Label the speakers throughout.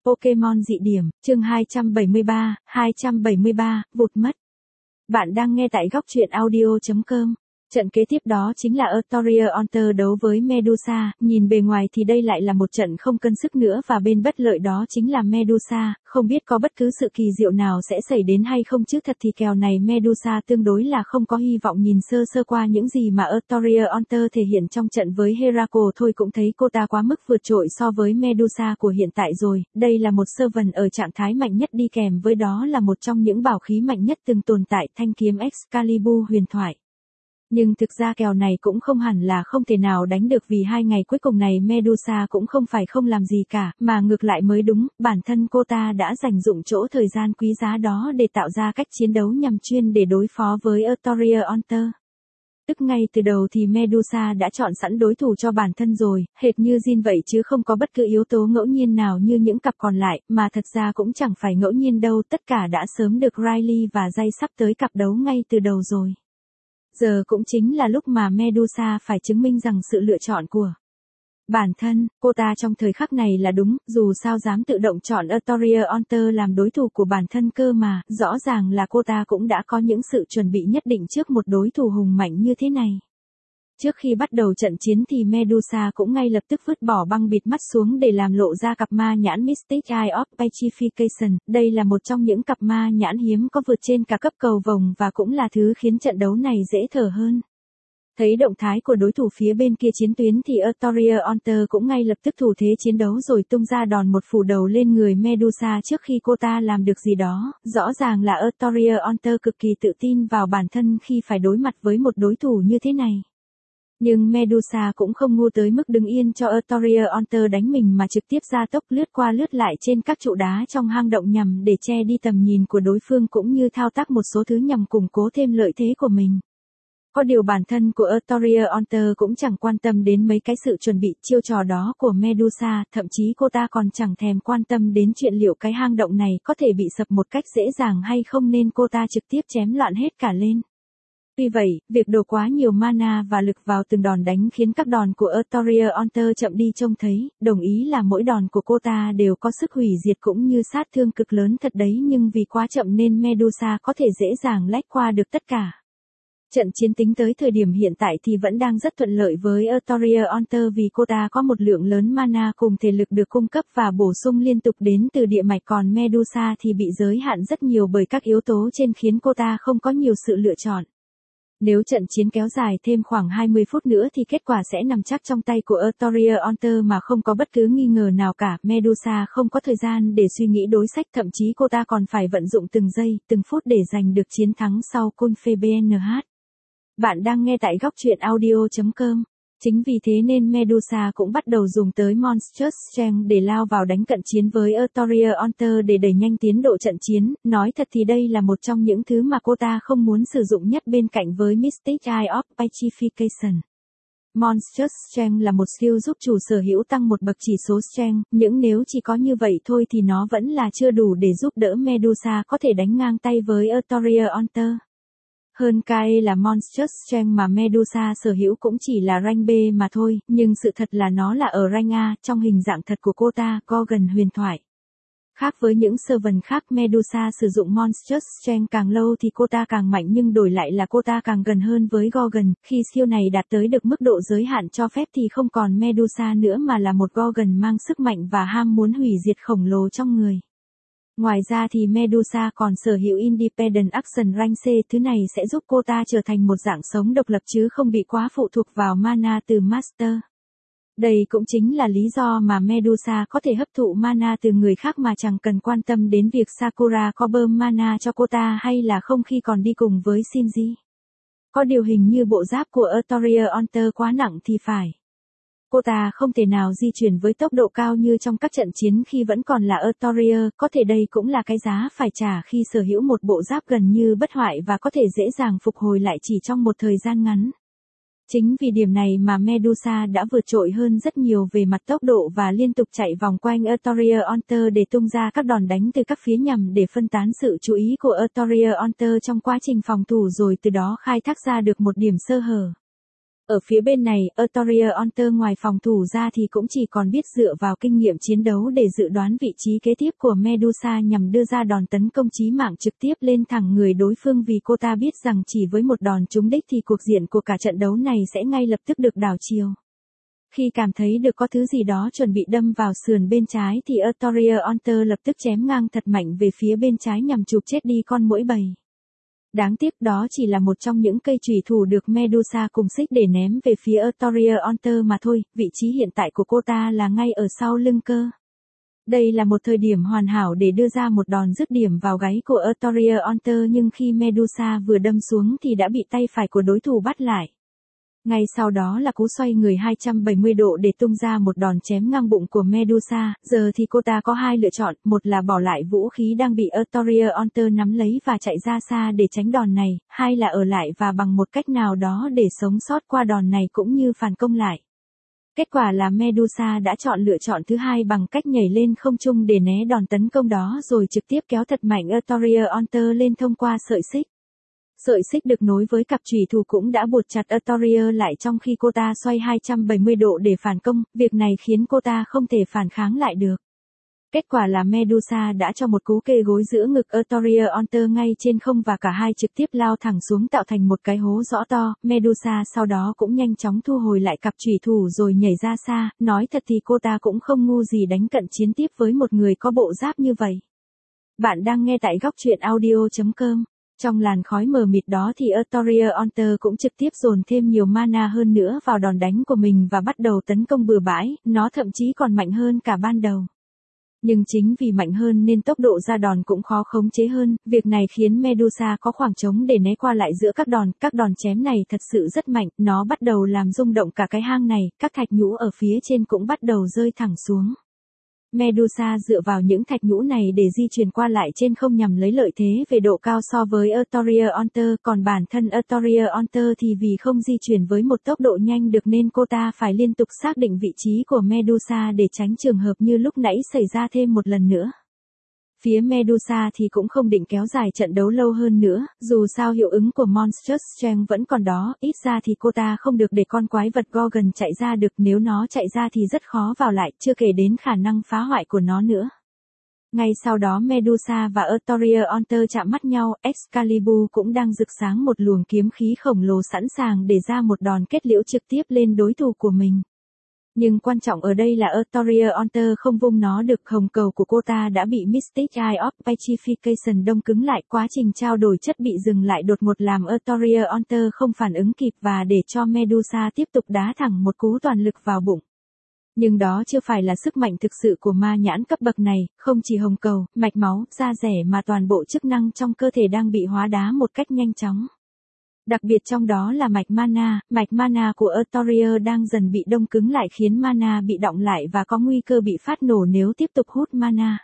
Speaker 1: Pokemon dị điểm, chương 273, vụt mất. Bạn đang nghe tại góc truyện audio.com. Trận kế tiếp đó chính là Euphoria Hunter đấu với Medusa, nhìn bề ngoài thì đây lại là một trận không cân sức nữa và bên bất lợi đó chính là Medusa, không biết có bất cứ sự kỳ diệu nào sẽ xảy đến hay không chứ thật thì kèo này Medusa tương đối là không có hy vọng nhìn sơ sơ qua những gì mà Euphoria Hunter thể hiện trong trận với Heracle thôi cũng thấy cô ta quá mức vượt trội so với Medusa của hiện tại rồi, đây là một servant ở trạng thái mạnh nhất đi kèm với đó là một trong những bảo khí mạnh nhất từng tồn tại thanh kiếm Excalibur huyền thoại. Nhưng thực ra kèo này cũng không hẳn là không thể nào đánh được vì 2 ngày cuối cùng này Medusa cũng không phải không làm gì cả, mà ngược lại mới đúng, bản thân cô ta đã dành dụng chỗ thời gian quý giá đó để tạo ra cách chiến đấu nhằm chuyên để đối phó với Euphoria Hunter. Tức ngay từ đầu thì Medusa đã chọn sẵn đối thủ cho bản thân rồi, hệt như Jin vậy chứ không có bất cứ yếu tố ngẫu nhiên nào như những cặp còn lại, mà thật ra cũng chẳng phải ngẫu nhiên đâu, tất cả đã sớm được Riley và Jay sắp tới cặp đấu ngay từ đầu rồi. Giờ cũng chính là lúc mà Medusa phải chứng minh rằng sự lựa chọn của bản thân, cô ta trong thời khắc này là đúng, dù sao dám tự động chọn Euphoria Hunter làm đối thủ của bản thân cơ mà, rõ ràng là cô ta cũng đã có những sự chuẩn bị nhất định trước một đối thủ hùng mạnh như thế này. Trước khi bắt đầu trận chiến thì Medusa cũng ngay lập tức vứt bỏ băng bịt mắt xuống để làm lộ ra cặp ma nhãn Mystic Eye of Petrification. Đây là một trong những cặp ma nhãn hiếm có vượt trên cả cấp cầu vồng và cũng là thứ khiến trận đấu này dễ thở hơn. Thấy động thái của đối thủ phía bên kia chiến tuyến thì Euphoria Hunter cũng ngay lập tức thủ thế chiến đấu rồi tung ra đòn một phủ đầu lên người Medusa trước khi cô ta làm được gì đó. Rõ ràng là Euphoria Hunter cực kỳ tự tin vào bản thân khi phải đối mặt với một đối thủ như thế này. Nhưng Medusa cũng không ngu tới mức đứng yên cho Euphoria Hunter đánh mình mà trực tiếp ra tốc lướt qua lướt lại trên các trụ đá trong hang động nhằm để che đi tầm nhìn của đối phương cũng như thao tác một số thứ nhằm củng cố thêm lợi thế của mình. Có điều bản thân của Euphoria Hunter cũng chẳng quan tâm đến mấy cái sự chuẩn bị chiêu trò đó của Medusa, thậm chí cô ta còn chẳng thèm quan tâm đến chuyện liệu cái hang động này có thể bị sập một cách dễ dàng hay không nên cô ta trực tiếp chém loạn hết cả lên. Tuy vậy, việc đổ quá nhiều mana và lực vào từng đòn đánh khiến các đòn của Euphoria Hunter chậm đi trông thấy, đồng ý là mỗi đòn của cô ta đều có sức hủy diệt cũng như sát thương cực lớn thật đấy nhưng vì quá chậm nên Medusa có thể dễ dàng lách qua được tất cả. Trận chiến tính tới thời điểm hiện tại thì vẫn đang rất thuận lợi với Euphoria Hunter vì cô ta có một lượng lớn mana cùng thể lực được cung cấp và bổ sung liên tục đến từ địa mạch còn Medusa thì bị giới hạn rất nhiều bởi các yếu tố trên khiến cô ta không có nhiều sự lựa chọn. Nếu trận chiến kéo dài thêm khoảng 20 phút nữa thì kết quả sẽ nằm chắc trong tay của Euphoria Hunter mà không có bất cứ nghi ngờ nào cả. Medusa không có thời gian để suy nghĩ đối sách thậm chí cô ta còn phải vận dụng từng giây, từng phút để giành được chiến thắng sau Confe BNH. Bạn đang nghe tại góc truyện audio.com. Chính vì thế nên Medusa cũng bắt đầu dùng tới Monstrous Strength để lao vào đánh cận chiến với Euphoria Hunter để đẩy nhanh tiến độ trận chiến, nói thật thì đây là một trong những thứ mà cô ta không muốn sử dụng nhất bên cạnh với Mystic Eye of Petrification. Monstrous Strength là một skill giúp chủ sở hữu tăng một bậc chỉ số Strength, nhưng nếu chỉ có như vậy thôi thì nó vẫn là chưa đủ để giúp đỡ Medusa có thể đánh ngang tay với Euphoria Hunter. Hơn cái là Monstrous Strength mà Medusa sở hữu cũng chỉ là rank B mà thôi, nhưng sự thật là nó là ở rank A, trong hình dạng thật của cô ta, Gorgon huyền thoại. Khác với những servant khác Medusa sử dụng Monstrous Strength càng lâu thì cô ta càng mạnh nhưng đổi lại là cô ta càng gần hơn với Gorgon, khi skill này đạt tới được mức độ giới hạn cho phép thì không còn Medusa nữa mà là một Gorgon mang sức mạnh và ham muốn hủy diệt khổng lồ trong người. Ngoài ra thì Medusa còn sở hữu Independent Action Rank C, thứ này sẽ giúp cô ta trở thành một dạng sống độc lập chứ không bị quá phụ thuộc vào mana từ Master. Đây cũng chính là lý do mà Medusa có thể hấp thụ mana từ người khác mà chẳng cần quan tâm đến việc Sakura có bơm mana cho cô ta hay là không khi còn đi cùng với Shinji. Có điều hình như bộ giáp của Euphoria Hunter quá nặng thì phải. Cô ta không thể nào di chuyển với tốc độ cao như trong các trận chiến khi vẫn còn là Euphoria, có thể đây cũng là cái giá phải trả khi sở hữu một bộ giáp gần như bất hoại và có thể dễ dàng phục hồi lại chỉ trong một thời gian ngắn. Chính vì điểm này mà Medusa đã vượt trội hơn rất nhiều về mặt tốc độ và liên tục chạy vòng quanh Euphoria Hunter để tung ra các đòn đánh từ các phía nhằm để phân tán sự chú ý của Euphoria Hunter trong quá trình phòng thủ rồi từ đó khai thác ra được một điểm sơ hở. Ở phía bên này, Artorial Hunter ngoài phòng thủ ra thì cũng chỉ còn biết dựa vào kinh nghiệm chiến đấu để dự đoán vị trí kế tiếp của Medusa nhằm đưa ra đòn tấn công chí mạng trực tiếp lên thẳng người đối phương vì cô ta biết rằng chỉ với một đòn trúng đích thì cuộc diện của cả trận đấu này sẽ ngay lập tức được đảo chiều. Khi cảm thấy được có thứ gì đó chuẩn bị đâm vào sườn bên trái thì Artorial Hunter lập tức chém ngang thật mạnh về phía bên trái nhằm chụp chết đi con muỗi bầy. Đáng tiếc đó chỉ là một trong những cây chùy thủ được Medusa cùng xích để ném về phía Artorial Hunter mà thôi, vị trí hiện tại của cô ta là ngay ở sau lưng cơ. Đây là một thời điểm hoàn hảo để đưa ra một đòn dứt điểm vào gáy của Artorial Hunter nhưng khi Medusa vừa đâm xuống thì đã bị tay phải của đối thủ bắt lại. Ngay sau đó là cú xoay người 270 độ để tung ra một đòn chém ngang bụng của Medusa, giờ thì cô ta có hai lựa chọn, một là bỏ lại vũ khí đang bị Artorial Hunter nắm lấy và chạy ra xa để tránh đòn này, hai là ở lại và bằng một cách nào đó để sống sót qua đòn này cũng như phản công lại. Kết quả là Medusa đã chọn lựa chọn thứ hai bằng cách nhảy lên không trung để né đòn tấn công đó rồi trực tiếp kéo thật mạnh Artorial Hunter lên thông qua sợi xích. Sợi xích được nối với cặp chùy thủ cũng đã buộc chặt Artorial lại trong khi cô ta xoay 270 độ để phản công, việc này khiến cô ta không thể phản kháng lại được. Kết quả là Medusa đã cho một cú kê gối giữa ngực Artorial Hunter ngay trên không và cả hai trực tiếp lao thẳng xuống tạo thành một cái hố rõ to. Medusa sau đó cũng nhanh chóng thu hồi lại cặp chùy thủ rồi nhảy ra xa, nói thật thì cô ta cũng không ngu gì đánh cận chiến tiếp với một người có bộ giáp như vậy. Bạn đang nghe tại góc truyện audio.com. Trong làn khói mờ mịt đó thì Artorial Hunter cũng trực tiếp dồn thêm nhiều mana hơn nữa vào đòn đánh của mình và bắt đầu tấn công bừa bãi, nó thậm chí còn mạnh hơn cả ban đầu. Nhưng chính vì mạnh hơn nên tốc độ ra đòn cũng khó khống chế hơn, việc này khiến Medusa có khoảng trống để né qua lại giữa các đòn chém này thật sự rất mạnh, nó bắt đầu làm rung động cả cái hang này, các thạch nhũ ở phía trên cũng bắt đầu rơi thẳng xuống. Medusa dựa vào những thạch nhũ này để di chuyển qua lại trên không nhằm lấy lợi thế về độ cao so với Artorial Hunter, còn bản thân Artorial Hunter thì vì không di chuyển với một tốc độ nhanh được nên cô ta phải liên tục xác định vị trí của Medusa để tránh trường hợp như lúc nãy xảy ra thêm một lần nữa. Phía Medusa thì cũng không định kéo dài trận đấu lâu hơn nữa, dù sao hiệu ứng của Monstrous Strength vẫn còn đó, ít ra thì cô ta không được để con quái vật Gorgon chạy ra được, nếu nó chạy ra thì rất khó vào lại, chưa kể đến khả năng phá hoại của nó nữa. Ngay sau đó Medusa và Artorial Hunter chạm mắt nhau, Excalibur cũng đang rực sáng một luồng kiếm khí khổng lồ sẵn sàng để ra một đòn kết liễu trực tiếp lên đối thủ của mình. Nhưng quan trọng ở đây là Artorial Hunter không vung nó được, hồng cầu của cô ta đã bị Mystic Eye of Petrification đông cứng lại, quá trình trao đổi chất bị dừng lại đột ngột làm Artorial Hunter không phản ứng kịp và để cho Medusa tiếp tục đá thẳng một cú toàn lực vào bụng. Nhưng đó chưa phải là sức mạnh thực sự của ma nhãn cấp bậc này, không chỉ hồng cầu, mạch máu, da rẻ mà toàn bộ chức năng trong cơ thể đang bị hóa đá một cách nhanh chóng. Đặc biệt trong đó là mạch mana của Artorial đang dần bị đông cứng lại khiến mana bị đọng lại và có nguy cơ bị phát nổ nếu tiếp tục hút mana.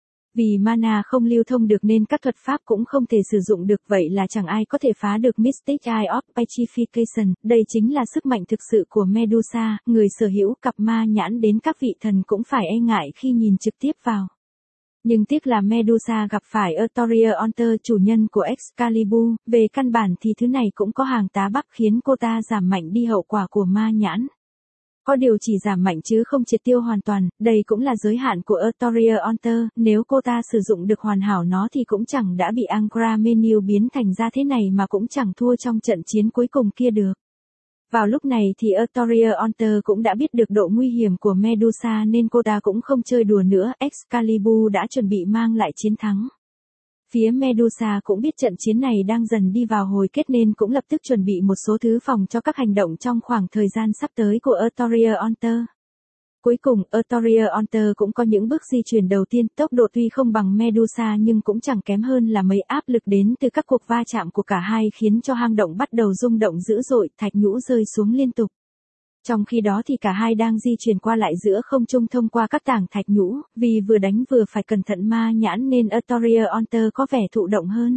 Speaker 1: Vì mana không lưu thông được nên các thuật pháp cũng không thể sử dụng được, vậy là chẳng ai có thể phá được Mystic Eye of Petrification, đây chính là sức mạnh thực sự của Medusa, người sở hữu cặp ma nhãn đến các vị thần cũng phải e ngại khi nhìn trực tiếp vào. Nhưng tiếc là Medusa gặp phải Artorial Hunter, chủ nhân của Excalibur, về căn bản thì thứ này cũng có hàng tá bắp khiến cô ta giảm mạnh đi hậu quả của ma nhãn. Có điều chỉ giảm mạnh chứ không triệt tiêu hoàn toàn, đây cũng là giới hạn của Artorial Hunter, nếu cô ta sử dụng được hoàn hảo nó thì cũng chẳng đã bị Angra Mainyu biến thành ra thế này mà cũng chẳng thua trong trận chiến cuối cùng kia được. Vào lúc này thì Artorial Hunter cũng đã biết được độ nguy hiểm của Medusa nên cô ta cũng không chơi đùa nữa, Excalibur đã chuẩn bị mang lại chiến thắng. Phía Medusa cũng biết trận chiến này đang dần đi vào hồi kết nên cũng lập tức chuẩn bị một số thứ phòng cho các hành động trong khoảng thời gian sắp tới của Artorial Hunter. Cuối cùng, Artorial Hunter cũng có những bước di chuyển đầu tiên, tốc độ tuy không bằng Medusa nhưng cũng chẳng kém hơn là mấy, áp lực đến từ các cuộc va chạm của cả hai khiến cho hang động bắt đầu rung động dữ dội, thạch nhũ rơi xuống liên tục. Trong khi đó thì cả hai đang di chuyển qua lại giữa không trung thông qua các tảng thạch nhũ, vì vừa đánh vừa phải cẩn thận ma nhãn nên Artorial Hunter có vẻ thụ động hơn.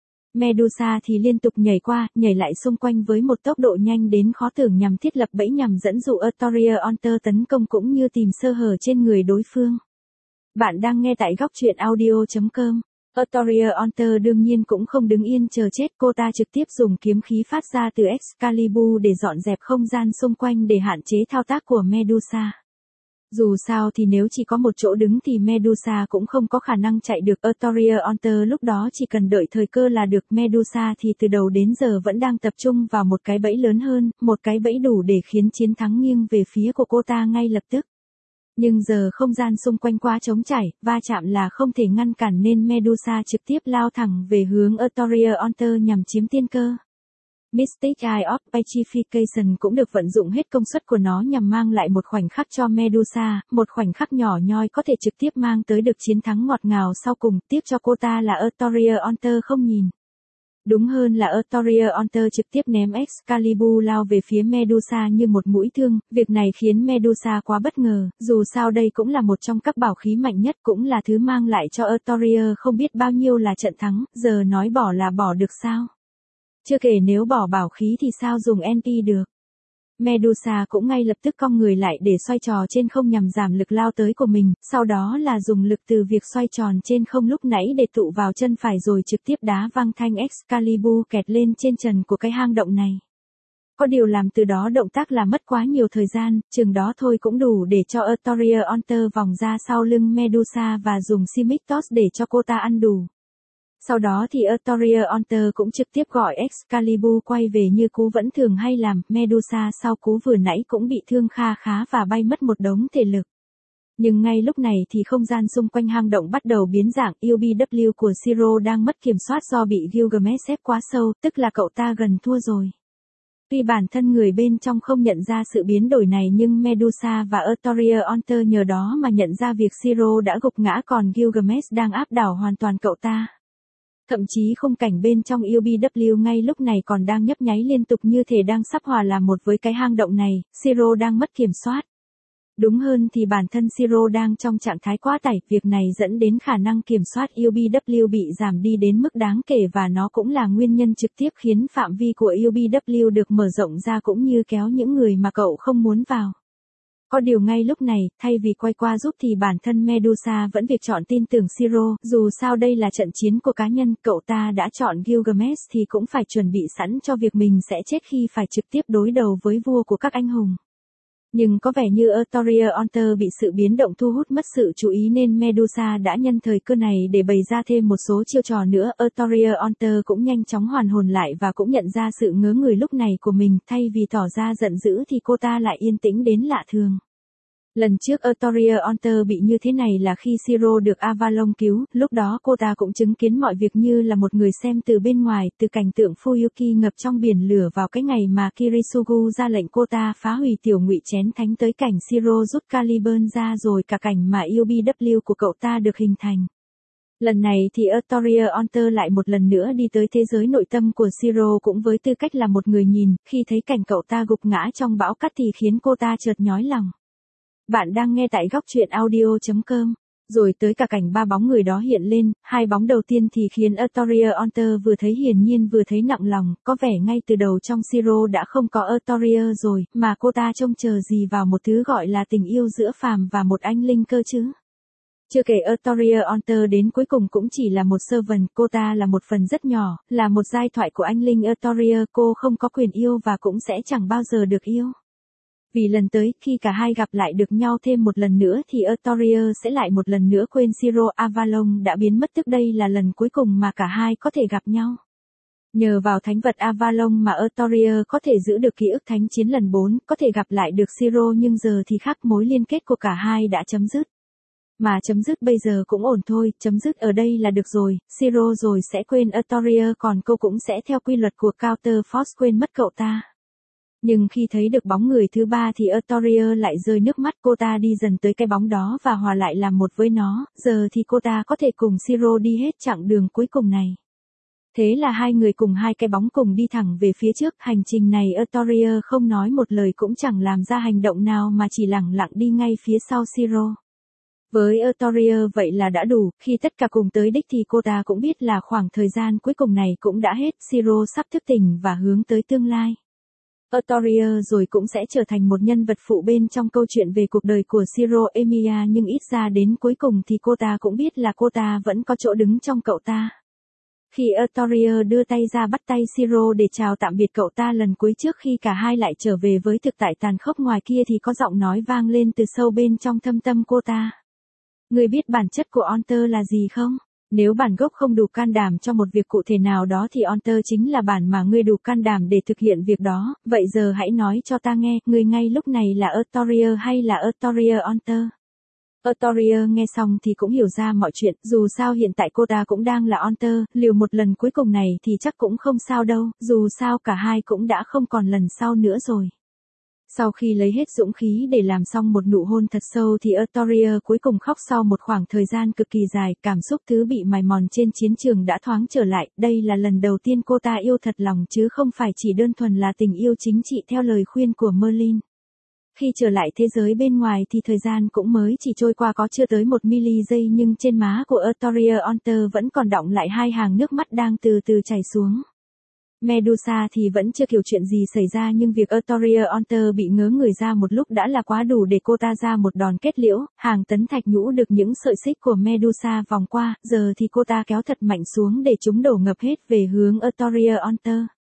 Speaker 1: Medusa thì liên tục nhảy qua, nhảy lại xung quanh với một tốc độ nhanh đến khó tưởng nhằm thiết lập bẫy nhằm dẫn dụ Artorial Hunter tấn công cũng như tìm sơ hở trên người đối phương. Bạn đang nghe tại góc truyện audio.com. Artorial Hunter đương nhiên cũng không đứng yên chờ chết, cô ta trực tiếp dùng kiếm khí phát ra từ Excalibur để dọn dẹp không gian xung quanh để hạn chế thao tác của Medusa. Dù sao thì nếu chỉ có một chỗ đứng thì Medusa cũng không có khả năng chạy được. Artorial Hunter lúc đó chỉ cần đợi thời cơ là được. Medusa thì từ đầu đến giờ vẫn đang tập trung vào một cái bẫy lớn hơn, một cái bẫy đủ để khiến chiến thắng nghiêng về phía của cô ta ngay lập tức. Nhưng giờ không gian xung quanh quá trống trải, va chạm là không thể ngăn cản nên Medusa trực tiếp lao thẳng về hướng Artorial Hunter nhằm chiếm tiên cơ. Mystic Eye of Petrification cũng được vận dụng hết công suất của nó nhằm mang lại một khoảnh khắc cho Medusa, một khoảnh khắc nhỏ nhoi có thể trực tiếp mang tới được chiến thắng ngọt ngào sau cùng. Tiếc cho cô ta là Artorial Hunter không nhìn. Đúng hơn là Artorial Hunter trực tiếp ném Excalibur lao về phía Medusa như một mũi thương, việc này khiến Medusa quá bất ngờ, dù sao đây cũng là một trong các bảo khí mạnh nhất, cũng là thứ mang lại cho Artorial không biết bao nhiêu là trận thắng, giờ nói bỏ là bỏ được sao? Chưa kể nếu bỏ bảo khí thì sao dùng NP được. Medusa cũng ngay lập tức cong người lại để xoay trò trên không nhằm giảm lực lao tới của mình, sau đó là dùng lực từ việc xoay tròn trên không lúc nãy để tụ vào chân phải rồi trực tiếp đá văng thanh Excalibur kẹt lên trên trần của cái hang động này. Có điều làm từ đó động tác là mất quá nhiều thời gian, chừng đó thôi cũng đủ để cho Artorial Hunter vòng ra sau lưng Medusa và dùng Simic Toss để cho cô ta ăn đủ. Sau đó thì Artorial Hunter cũng trực tiếp gọi Excalibur quay về như cú vẫn thường hay làm. Medusa sau cú vừa nãy cũng bị thương kha khá và bay mất một đống thể lực. Nhưng ngay lúc này thì không gian xung quanh hang động bắt đầu biến dạng. UBW của Zero đang mất kiểm soát do bị Gilgamesh ép quá sâu, tức là cậu ta gần thua rồi. Tuy bản thân người bên trong không nhận ra sự biến đổi này nhưng Medusa và Artorial Hunter nhờ đó mà nhận ra việc Zero đã gục ngã còn Gilgamesh đang áp đảo hoàn toàn cậu ta. Thậm chí khung cảnh bên trong UBW ngay lúc này còn đang nhấp nháy liên tục như thể đang sắp hòa làm một với cái hang động này. Zero đang mất kiểm soát. Đúng hơn thì bản thân Zero đang trong trạng thái quá tải, việc này dẫn đến khả năng kiểm soát UBW bị giảm đi đến mức đáng kể và nó cũng là nguyên nhân trực tiếp khiến phạm vi của UBW được mở rộng ra cũng như kéo những người mà cậu không muốn vào. Có điều ngay lúc này, thay vì quay qua giúp thì bản thân Medusa vẫn việc chọn tin tưởng Zero, dù sao đây là trận chiến của cá nhân, cậu ta đã chọn Gilgamesh thì cũng phải chuẩn bị sẵn cho việc mình sẽ chết khi phải trực tiếp đối đầu với vua của các anh hùng. Nhưng có vẻ như Artorial Hunter bị sự biến động thu hút mất sự chú ý nên Medusa đã nhân thời cơ này để bày ra thêm một số chiêu trò nữa. Artorial Hunter cũng nhanh chóng hoàn hồn lại và cũng nhận ra sự ngớ người lúc này của mình, thay vì tỏ ra giận dữ thì cô ta lại yên tĩnh đến lạ thường. Lần trước Artorial Hunter bị như thế này là khi Zero được Avalon cứu, lúc đó cô ta cũng chứng kiến mọi việc như là một người xem từ bên ngoài, từ cảnh tượng Fuyuki ngập trong biển lửa vào cái ngày mà Kirisugu ra lệnh cô ta phá hủy tiểu ngụy chén thánh tới cảnh Zero rút Caliburn ra rồi cả cảnh mà UBW của cậu ta được hình thành. Lần này thì Artorial Hunter lại một lần nữa đi tới thế giới nội tâm của Zero cũng với tư cách là một người nhìn, khi thấy cảnh cậu ta gục ngã trong bão cát thì khiến cô ta chợt nhói lòng. Bạn đang nghe tại góc truyện audio.com. Rồi tới cả cảnh ba bóng người đó hiện lên, hai bóng đầu tiên thì khiến Artorial Hunter vừa thấy hiển nhiên vừa thấy nặng lòng, có vẻ ngay từ đầu trong Zero đã không có Artorial rồi, mà cô ta trông chờ gì vào một thứ gọi là tình yêu giữa phàm và một anh linh cơ chứ. Chưa kể Artorial Hunter đến cuối cùng cũng chỉ là một servant, cô ta là một phần rất nhỏ, là một giai thoại của anh linh Artorial, cô không có quyền yêu và cũng sẽ chẳng bao giờ được yêu. Vì lần tới, khi cả hai gặp lại được nhau thêm một lần nữa thì Artorial sẽ lại một lần nữa quên Zero. Avalon đã biến mất, tức đây là lần cuối cùng mà cả hai có thể gặp nhau. Nhờ vào thánh vật Avalon mà Artorial có thể giữ được ký ức thánh chiến lần 4, có thể gặp lại được Zero, nhưng giờ thì khác, mối liên kết của cả hai đã chấm dứt. Mà chấm dứt bây giờ cũng ổn thôi, chấm dứt ở đây là được rồi, Zero rồi sẽ quên Artorial còn cô cũng sẽ theo quy luật của Counter Force quên mất cậu ta. Nhưng khi thấy được bóng người thứ ba thì Artorial lại rơi nước mắt, cô ta đi dần tới cái bóng đó và hòa lại làm một với nó, giờ thì cô ta có thể cùng Zero đi hết chặng đường cuối cùng này. Thế là hai người cùng hai cái bóng cùng đi thẳng về phía trước, hành trình này Artorial không nói một lời cũng chẳng làm ra hành động nào mà chỉ lẳng lặng đi ngay phía sau Zero. Với Artorial vậy là đã đủ, khi tất cả cùng tới đích thì cô ta cũng biết là khoảng thời gian cuối cùng này cũng đã hết, Zero sắp thức tỉnh và hướng tới tương lai. Artoria rồi cũng sẽ trở thành một nhân vật phụ bên trong câu chuyện về cuộc đời của Shiro Emiya, nhưng ít ra đến cuối cùng thì cô ta cũng biết là cô ta vẫn có chỗ đứng trong cậu ta. Khi Artoria đưa tay ra bắt tay Shiro để chào tạm biệt cậu ta lần cuối trước khi cả hai lại trở về với thực tại tàn khốc ngoài kia thì có giọng nói vang lên từ sâu bên trong thâm tâm cô ta. Người biết bản chất của Honter là gì không? Nếu bản gốc không đủ can đảm cho một việc cụ thể nào đó thì Honter chính là bản mà ngươi đủ can đảm để thực hiện việc đó, vậy giờ hãy nói cho ta nghe, ngươi ngay lúc này là Artoria hay là Artoria Honter? Artoria nghe xong thì cũng hiểu ra mọi chuyện, dù sao hiện tại cô ta cũng đang là Honter, liều một lần cuối cùng này thì chắc cũng không sao đâu, dù sao cả hai cũng đã không còn lần sau nữa rồi. Sau khi lấy hết dũng khí để làm xong một nụ hôn thật sâu thì Artoria cuối cùng khóc sau một khoảng thời gian cực kỳ dài, cảm xúc thứ bị mài mòn trên chiến trường đã thoáng trở lại, đây là lần đầu tiên cô ta yêu thật lòng chứ không phải chỉ đơn thuần là tình yêu chính trị theo lời khuyên của Merlin. Khi trở lại thế giới bên ngoài thì thời gian cũng mới chỉ trôi qua có chưa tới 1 giây nhưng trên má của Artoria Honter vẫn còn đọng lại hai hàng nước mắt đang từ từ chảy xuống. Medusa thì vẫn chưa hiểu chuyện gì xảy ra nhưng việc Artoria Honter bị ngớ người ra một lúc đã là quá đủ để cô ta ra một đòn kết liễu, hàng tấn thạch nhũ được những sợi xích của Medusa vòng qua, giờ thì cô ta kéo thật mạnh xuống để chúng đổ ngập hết về hướng Artoria Honter.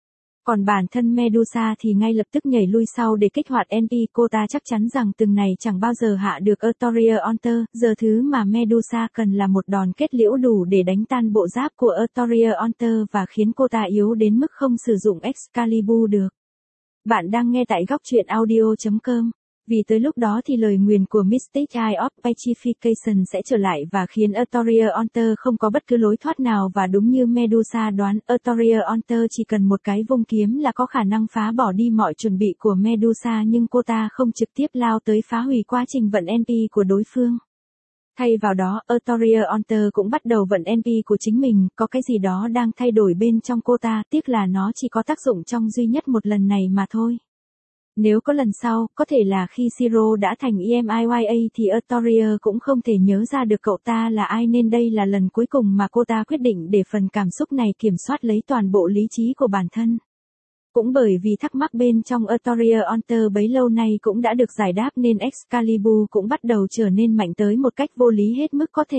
Speaker 1: Còn bản thân Medusa thì ngay lập tức nhảy lui sau để kích hoạt NP, cô ta chắc chắn rằng từng này chẳng bao giờ hạ được Artoria Honter, giờ thứ mà Medusa cần là một đòn kết liễu đủ để đánh tan bộ giáp của Artoria Honter và khiến cô ta yếu đến mức không sử dụng Excalibur được. Bạn đang nghe tại góc truyện audio.com. Vì tới lúc đó thì lời nguyền của Mystic Eye of Pacification sẽ trở lại và khiến Artoria Honter không có bất cứ lối thoát nào và đúng như Medusa đoán, Artoria Honter chỉ cần một cái vung kiếm là có khả năng phá bỏ đi mọi chuẩn bị của Medusa nhưng cô ta không trực tiếp lao tới phá hủy quá trình vận NP của đối phương. Thay vào đó, Artoria Honter cũng bắt đầu vận NP của chính mình, có cái gì đó đang thay đổi bên trong cô ta, tiếc là nó chỉ có tác dụng trong duy nhất một lần này mà thôi. Nếu có lần sau, có thể là khi Shiro đã thành EMIYA thì Artoria cũng không thể nhớ ra được cậu ta là ai nên đây là lần cuối cùng mà cô ta quyết định để phần cảm xúc này kiểm soát lấy toàn bộ lý trí của bản thân. Cũng bởi vì thắc mắc bên trong Artoria Honter bấy lâu nay cũng đã được giải đáp nên Excalibur cũng bắt đầu trở nên mạnh tới một cách vô lý hết mức có thể.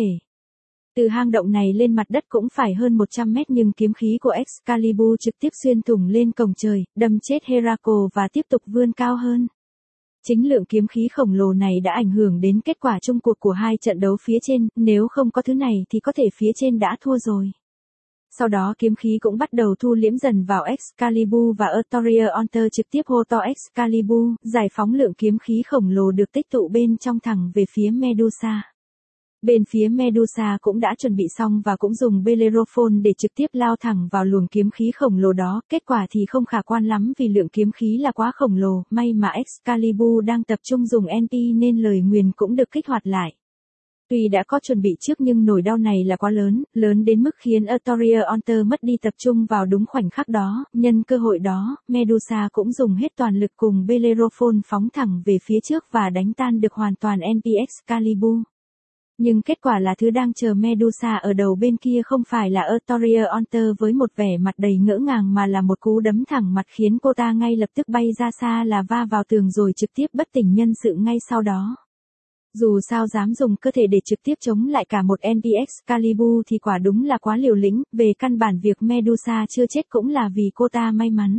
Speaker 1: Từ hang động này lên mặt đất cũng phải hơn 100 mét nhưng kiếm khí của Excalibur trực tiếp xuyên thủng lên cổng trời, đâm chết Heracle và tiếp tục vươn cao hơn. Chính lượng kiếm khí khổng lồ này đã ảnh hưởng đến kết quả chung cuộc của hai trận đấu phía trên, nếu không có thứ này thì có thể phía trên đã thua rồi. Sau đó kiếm khí cũng bắt đầu thu liễm dần vào Excalibur và Artoria Honter trực tiếp hô to Excalibur, giải phóng lượng kiếm khí khổng lồ được tích tụ bên trong thẳng về phía Medusa. Bên phía Medusa cũng đã chuẩn bị xong và cũng dùng Bellerophon để trực tiếp lao thẳng vào luồng kiếm khí khổng lồ đó, kết quả thì không khả quan lắm vì lượng kiếm khí là quá khổng lồ, may mà Excalibur đang tập trung dùng NP nên lời nguyền cũng được kích hoạt lại. Tuy đã có chuẩn bị trước nhưng nỗi đau này là quá lớn, lớn đến mức khiến Artoria Honter mất đi tập trung vào đúng khoảnh khắc đó, nhân cơ hội đó, Medusa cũng dùng hết toàn lực cùng Bellerophon phóng thẳng về phía trước và đánh tan được hoàn toàn NP Excalibur. Nhưng kết quả là thứ đang chờ Medusa ở đầu bên kia không phải là Artoria Honter với một vẻ mặt đầy ngỡ ngàng mà là một cú đấm thẳng mặt khiến cô ta ngay lập tức bay ra xa là va vào tường rồi trực tiếp bất tỉnh nhân sự ngay sau đó. Dù sao dám dùng cơ thể để trực tiếp chống lại cả một NP Excalibur thì quả đúng là quá liều lĩnh, về căn bản việc Medusa chưa chết cũng là vì cô ta may mắn.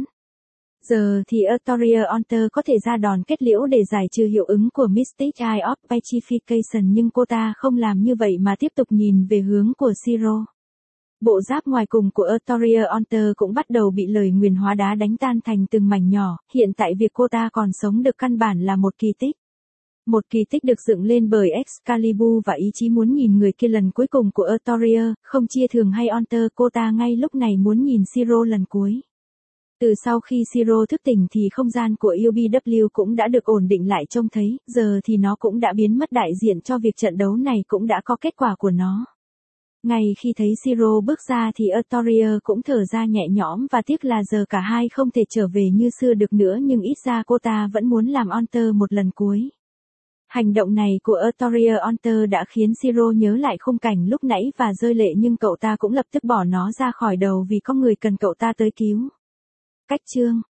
Speaker 1: Giờ thì Artoria Honter có thể ra đòn kết liễu để giải trừ hiệu ứng của Mystic Eye of Pacification nhưng cô ta không làm như vậy mà tiếp tục nhìn về hướng của Shiro. Bộ giáp ngoài cùng của Artoria Honter cũng bắt đầu bị lời nguyền hóa đá đánh tan thành từng mảnh nhỏ, hiện tại việc cô ta còn sống được căn bản là một kỳ tích. Một kỳ tích được dựng lên bởi Excalibur và ý chí muốn nhìn người kia lần cuối cùng của Artoria, không chia thường hay Honter, cô ta ngay lúc này muốn nhìn Shiro lần cuối. Từ sau khi Shiro thức tỉnh thì không gian của UBW cũng đã được ổn định lại trông thấy, giờ thì nó cũng đã biến mất đại diện cho việc trận đấu này cũng đã có kết quả của nó. Ngay khi thấy Shiro bước ra thì Artoria cũng thở ra nhẹ nhõm và tiếc là giờ cả hai không thể trở về như xưa được nữa nhưng ít ra cô ta vẫn muốn làm Honter một lần cuối. Hành động này của Artoria Honter đã khiến Shiro nhớ lại khung cảnh lúc nãy và rơi lệ nhưng cậu ta cũng lập tức bỏ nó ra khỏi đầu vì có người cần cậu ta tới cứu. Cách chương